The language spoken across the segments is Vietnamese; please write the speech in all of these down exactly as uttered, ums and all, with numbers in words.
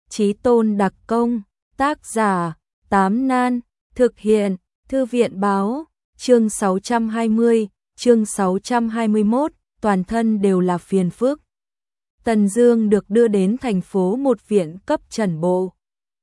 Chí tôn đặc công, tác giả, Tám Nan, thực hiện, Thư viện báo, chương sáu trăm hai mươi, chương sáu trăm hai mươi mốt, toàn thân đều là phiền phức. Tần Dương được đưa đến thành phố một viện cấp trần bộ.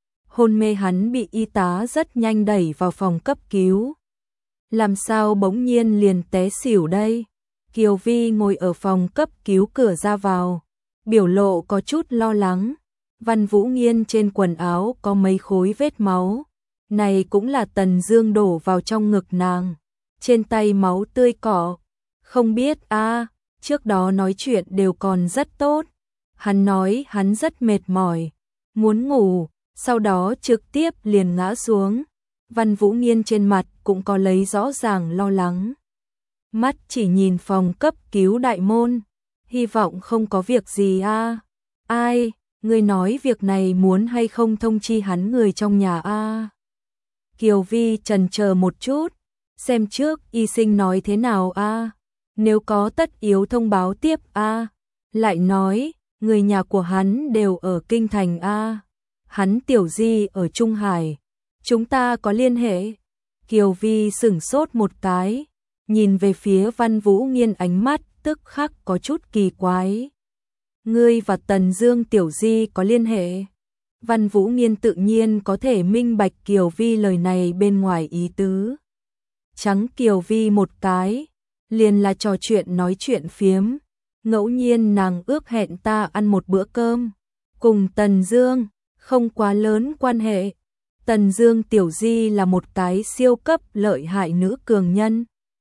Hôn mê hắn bị y tá rất nhanh đẩy vào phòng cấp cứu. Làm sao bỗng nhiên liền té xỉu đây? Kiều Vi ngồi ở phòng cấp cứu cửa ra vào, biểu lộ có chút lo lắng. Văn Vũ Nghiên trên quần áo có mấy khối vết máu, này cũng là Tần Dương đổ vào trong ngực nàng. Trên tay máu tươi cỏ, không biết a, à, trước đó nói chuyện đều còn rất tốt. Hắn nói hắn rất mệt mỏi, muốn ngủ, sau đó trực tiếp liền ngã xuống. Văn Vũ Nghiên trên mặt cũng có lấy rõ ràng lo lắng. Mắt chỉ nhìn phòng cấp cứu đại môn, hy vọng không có việc gì a. À. Ai, ngươi nói việc này muốn hay không thông chi hắn người trong nhà a? À. Kiều Vi chần chờ một chút, xem trước y sinh nói thế nào a, à. Nếu có tất yếu thông báo tiếp a. À. Lại nói, người nhà của hắn đều ở kinh thành a. À. Hắn tiểu di ở Trung Hải, chúng ta có liên hệ. Kiều Vi sửng sốt một cái, nhìn về phía Văn Vũ Nghiên ánh mắt tức khắc có chút kỳ quái. Ngươi và Tần Dương tiểu di có liên hệ? Văn Vũ Nghiên tự nhiên có thể minh bạch Kiều Vi lời này bên ngoài ý tứ. Trắng Kiều Vi một cái, liền là trò chuyện nói chuyện phiếm. Ngẫu nhiên nàng ước hẹn ta ăn một bữa cơm, cùng Tần Dương, không quá lớn quan hệ. Tần Dương tiểu di là một cái siêu cấp lợi hại nữ cường nhân.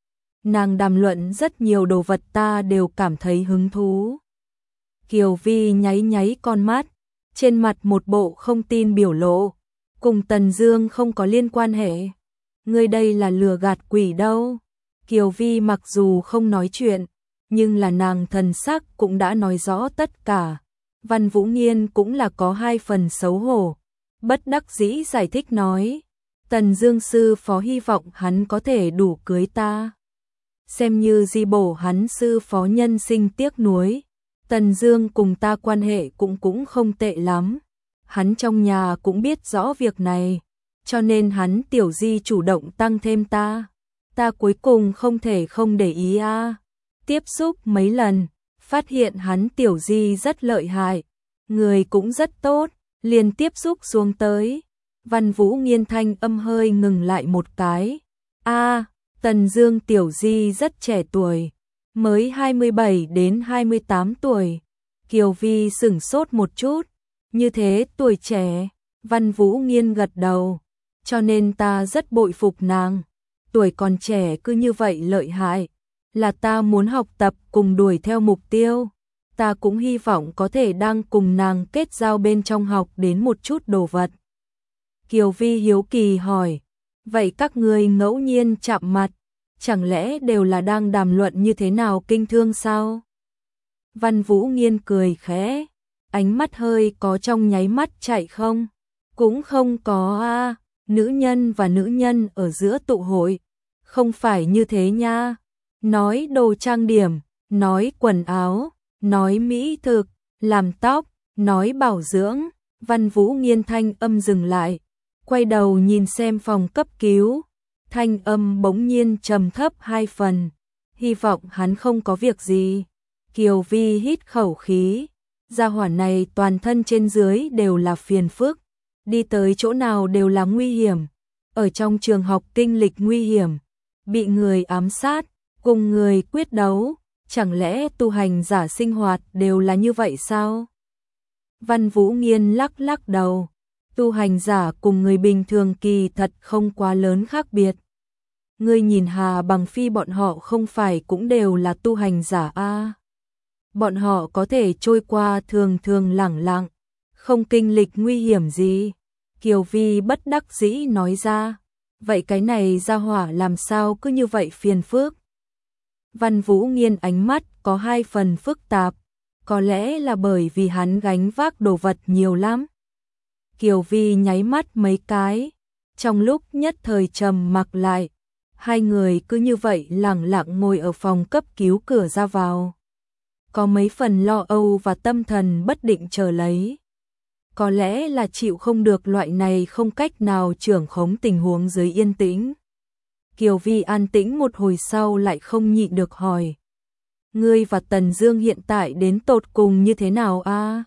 Nàng đàm luận rất nhiều đồ vật ta đều cảm thấy hứng thú. Kiều Vi nháy nháy con mắt, trên mặt một bộ không tin biểu lộ, cùng Tần Dương không có liên quan hệ. Ngươi đây là lừa gạt quỷ đâu. Kiều Vi mặc dù không nói chuyện, nhưng là nàng thần sắc cũng đã nói rõ tất cả. Văn Vũ Nghiên cũng là có hai phần xấu hổ, bất đắc dĩ giải thích nói, Tần Dương sư phó hy vọng hắn có thể đủ cưới ta, xem như di bổ hắn sư phó nhân sinh tiếc nuối. Tần Dương cùng ta quan hệ cũng cũng không tệ lắm, hắn trong nhà cũng biết rõ việc này, cho nên hắn tiểu di chủ động tăng thêm ta. Ta cuối cùng không thể không để ý a. À. Tiếp xúc mấy lần, phát hiện hắn tiểu di rất lợi hại, người cũng rất tốt, liền tiếp xúc xuống tới. Văn Vũ Nghiên thanh âm hơi ngừng lại một cái. A, à, Tần Dương tiểu di rất trẻ tuổi, mới hai mươi bảy đến hai mươi tám tuổi. Kiều Vi sửng sốt một chút, như thế tuổi trẻ. Văn Vũ Nghiên gật đầu, cho nên ta rất bội phục nàng, tuổi còn trẻ cứ như vậy lợi hại, là ta muốn học tập cùng đuổi theo mục tiêu. Ta cũng hy vọng có thể đang cùng nàng kết giao bên trong học đến một chút đồ vật. Kiều Vi hiếu kỳ hỏi, vậy các ngươi ngẫu nhiên chạm mặt, chẳng lẽ đều là đang đàm luận như thế nào kinh thương sao? Văn Vũ Nghiên cười khẽ, ánh mắt hơi có trong nháy mắt chạy không? Cũng không có a, à, nữ nhân và nữ nhân ở giữa tụ hội, không phải như thế nha. Nói đồ trang điểm, nói quần áo, nói mỹ thực, làm tóc, nói bảo dưỡng. Văn Vũ Nghiên thanh âm dừng lại, quay đầu nhìn xem phòng cấp cứu, thanh âm bỗng nhiên trầm thấp hai phần, hy vọng hắn không có việc gì. Kiều Vi hít khẩu khí, gia hỏa này toàn thân trên dưới đều là phiền phức, đi tới chỗ nào đều là nguy hiểm, ở trong trường học kinh lịch nguy hiểm, bị người ám sát, cùng người quyết đấu, chẳng lẽ tu hành giả sinh hoạt đều là như vậy sao? Văn Vũ Nghiên lắc lắc đầu, tu hành giả cùng người bình thường kỳ thật không quá lớn khác biệt. Ngươi nhìn Hà Bằng Phi bọn họ không phải cũng đều là tu hành giả a? À? Bọn họ có thể trôi qua thường thường lẳng lặng, không kinh lịch nguy hiểm gì. Kiều Vi bất đắc dĩ nói ra, vậy cái này gia hỏa làm sao cứ như vậy phiền phức? Văn Vũ Nghiên ánh mắt có hai phần phức tạp, có lẽ là bởi vì hắn gánh vác đồ vật nhiều lắm. Kiều Vi nháy mắt mấy cái, trong lúc nhất thời trầm mặc lại, hai người cứ như vậy lẳng lặng ngồi ở phòng cấp cứu cửa ra vào. Có mấy phần lo âu và tâm thần bất định chờ lấy. có lẽ là chịu không được loại này không cách nào trưởng khống tình huống dưới yên tĩnh. Kiều Vi an tĩnh một hồi sau lại không nhịn được hỏi. Ngươi và Tần Dương hiện tại đến tột cùng như thế nào a?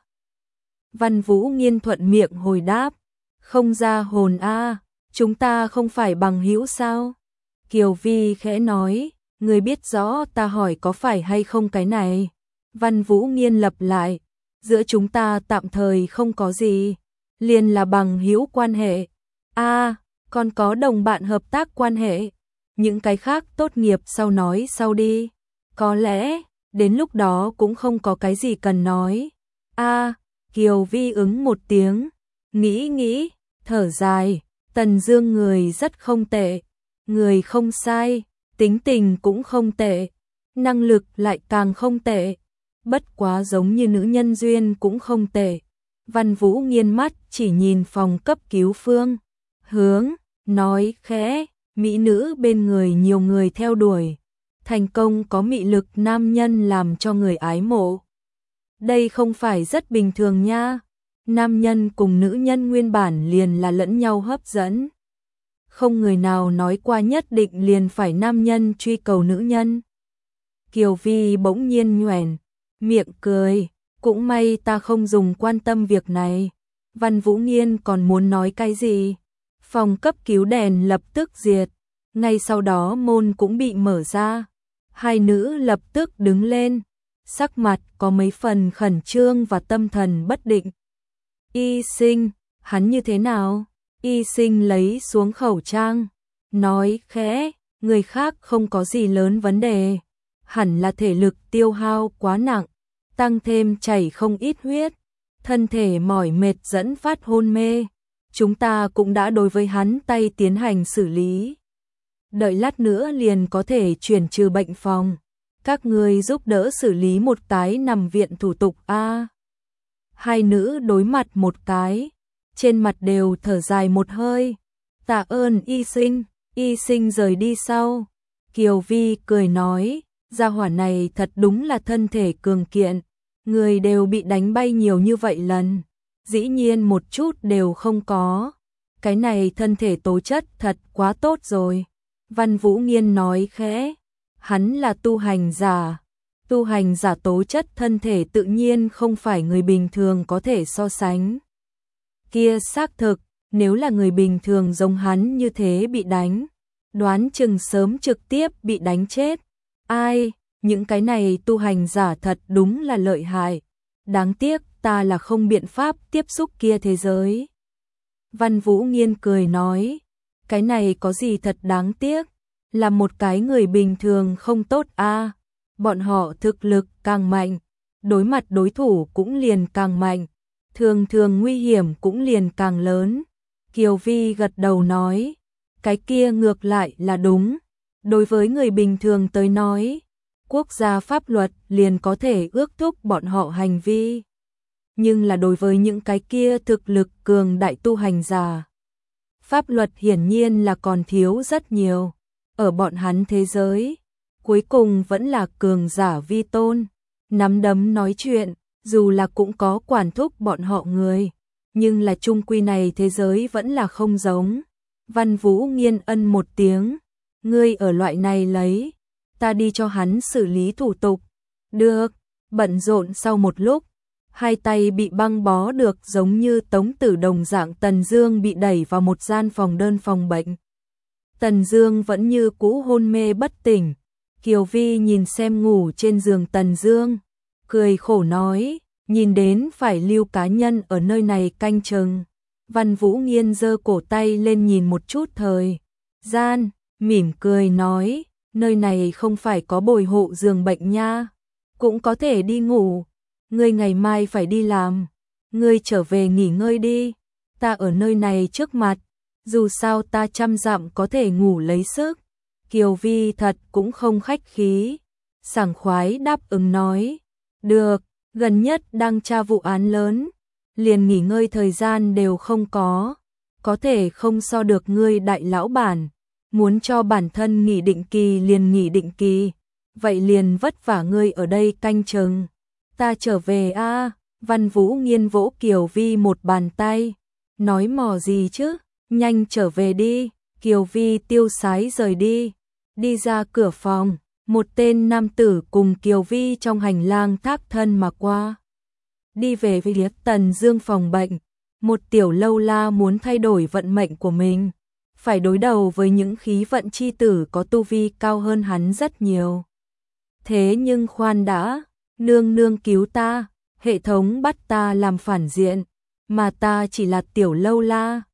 Văn Vũ Nghiên thuận miệng hồi đáp. Không ra hồn a, chúng ta không phải bằng hữu sao? Kiều Vi khẽ nói, ngươi biết rõ ta hỏi có phải hay không cái này. Văn Vũ Nghiên lặp lại, giữa chúng ta tạm thời không có gì, liền là bằng hữu quan hệ. A, còn có đồng bạn hợp tác quan hệ. Những cái khác tốt nghiệp sau nói sau đi. Có lẽ, đến lúc đó cũng không có cái gì cần nói. A, Kiều Vi ứng một tiếng, nghĩ nghĩ, thở dài, Tần Dương người rất không tệ, người không sai, tính tình cũng không tệ, năng lực lại càng không tệ, bất quá giống như nữ nhân duyên cũng không tệ. Văn Vũ nghiêng mắt chỉ nhìn phòng cấp cứu phương hướng, nói khẽ, mỹ nữ bên người nhiều người theo đuổi, thành công có mị lực nam nhân làm cho người ái mộ. Đây không phải rất bình thường nha. Nam nhân cùng nữ nhân nguyên bản liền là lẫn nhau hấp dẫn. Không người nào nói qua nhất định liền phải nam nhân truy cầu nữ nhân. Kiều Vi bỗng nhiên nhoẻn miệng cười, cũng may ta không dùng quan tâm việc này. Văn Vũ Nghiên còn muốn nói cái gì? Phòng cấp cứu đèn lập tức diệt, ngay sau đó môn cũng bị mở ra. Hai nữ lập tức đứng lên, sắc mặt có mấy phần khẩn trương và tâm thần bất định. Y Sinh, hắn như thế nào? Y Sinh lấy xuống khẩu trang, nói khẽ, người khác không có gì lớn vấn đề, hẳn là thể lực tiêu hao quá nặng, tăng thêm chảy không ít huyết, thân thể mỏi mệt dẫn phát hôn mê. Chúng ta cũng đã đối với hắn tay tiến hành xử lý. Đợi lát nữa liền có thể chuyển trừ bệnh phòng. Các người giúp đỡ xử lý một cái nằm viện thủ tục a. Hai nữ đối mặt một cái, trên mặt đều thở dài một hơi. Tạ ơn Y Sinh. Y Sinh rời đi sau. Kiều Vi cười nói, gia hỏa này thật đúng là thân thể cường kiện, người đều bị đánh bay nhiều như vậy lần, dĩ nhiên một chút đều không có. Cái này thân thể tố chất thật quá tốt rồi. Văn Vũ Nghiên nói khẽ, hắn là tu hành giả, tu hành giả tố chất thân thể tự nhiên không phải người bình thường có thể so sánh. Kia xác thực, nếu là người bình thường giống hắn như thế bị đánh, đoán chừng sớm trực tiếp bị đánh chết. Ai, những cái này tu hành giả thật đúng là lợi hại. Đáng tiếc ta là không biện pháp tiếp xúc kia thế giới. Văn Vũ Nghiên cười nói, cái này có gì thật đáng tiếc, là một cái người bình thường không tốt a. À, bọn họ thực lực càng mạnh, đối mặt đối thủ cũng liền càng mạnh, thường thường nguy hiểm cũng liền càng lớn. Kiều Vi gật đầu nói, cái kia ngược lại là đúng. Đối với người bình thường tới nói, quốc gia pháp luật liền có thể ước thúc bọn họ hành vi. Nhưng là đối với những cái kia thực lực cường đại tu hành giả, pháp luật hiển nhiên là còn thiếu rất nhiều. Ở bọn hắn thế giới, cuối cùng vẫn là cường giả vi tôn, nắm đấm nói chuyện, dù là cũng có quản thúc bọn họ người, nhưng là chung quy này thế giới vẫn là không giống. Văn Vũ Nghiên ân một tiếng, ngươi ở loại này lấy, ta đi cho hắn xử lý thủ tục. Được, bận rộn sau một lúc, hai tay bị băng bó được giống như Tống Tử đồng dạng. Tần Dương bị đẩy vào một gian phòng đơn phòng bệnh. Tần Dương vẫn như cũ hôn mê bất tỉnh. Kiều Vi nhìn xem ngủ trên giường Tần Dương, cười khổ nói, nhìn đến phải lưu cá nhân ở nơi này canh chừng. Văn Vũ Nghiên giơ cổ tay lên nhìn một chút thời gian, mỉm cười nói, nơi này không phải có bồi hộ giường bệnh nha, cũng có thể đi ngủ. Ngươi ngày mai phải đi làm, ngươi trở về nghỉ ngơi đi, ta ở nơi này trước mặt, dù sao ta trăm dặm có thể ngủ lấy sức. Kiều Vi thật cũng không khách khí, sảng khoái đáp ứng nói, được, gần nhất đang tra vụ án lớn, liền nghỉ ngơi thời gian đều không có, có thể không so được ngươi đại lão bản, muốn cho bản thân nghỉ định kỳ liền nghỉ định kỳ, vậy liền vất vả ngươi ở đây canh chừng. Ta trở về a. Văn Vũ Nghiên vỗ Kiều Vi một bàn tay, nói mò gì chứ, nhanh trở về đi. Kiều Vi tiêu sái rời đi, đi ra cửa phòng, một tên nam tử cùng Kiều Vi trong hành lang thác thân mà qua. Đi về phía Tần Dương phòng bệnh, một tiểu lâu la muốn thay đổi vận mệnh của mình, phải đối đầu với những khí vận chi tử có tu vi cao hơn hắn rất nhiều. Thế nhưng khoan đã, nương nương cứu ta, hệ thống bắt ta làm phản diện, mà ta chỉ là tiểu lâu la,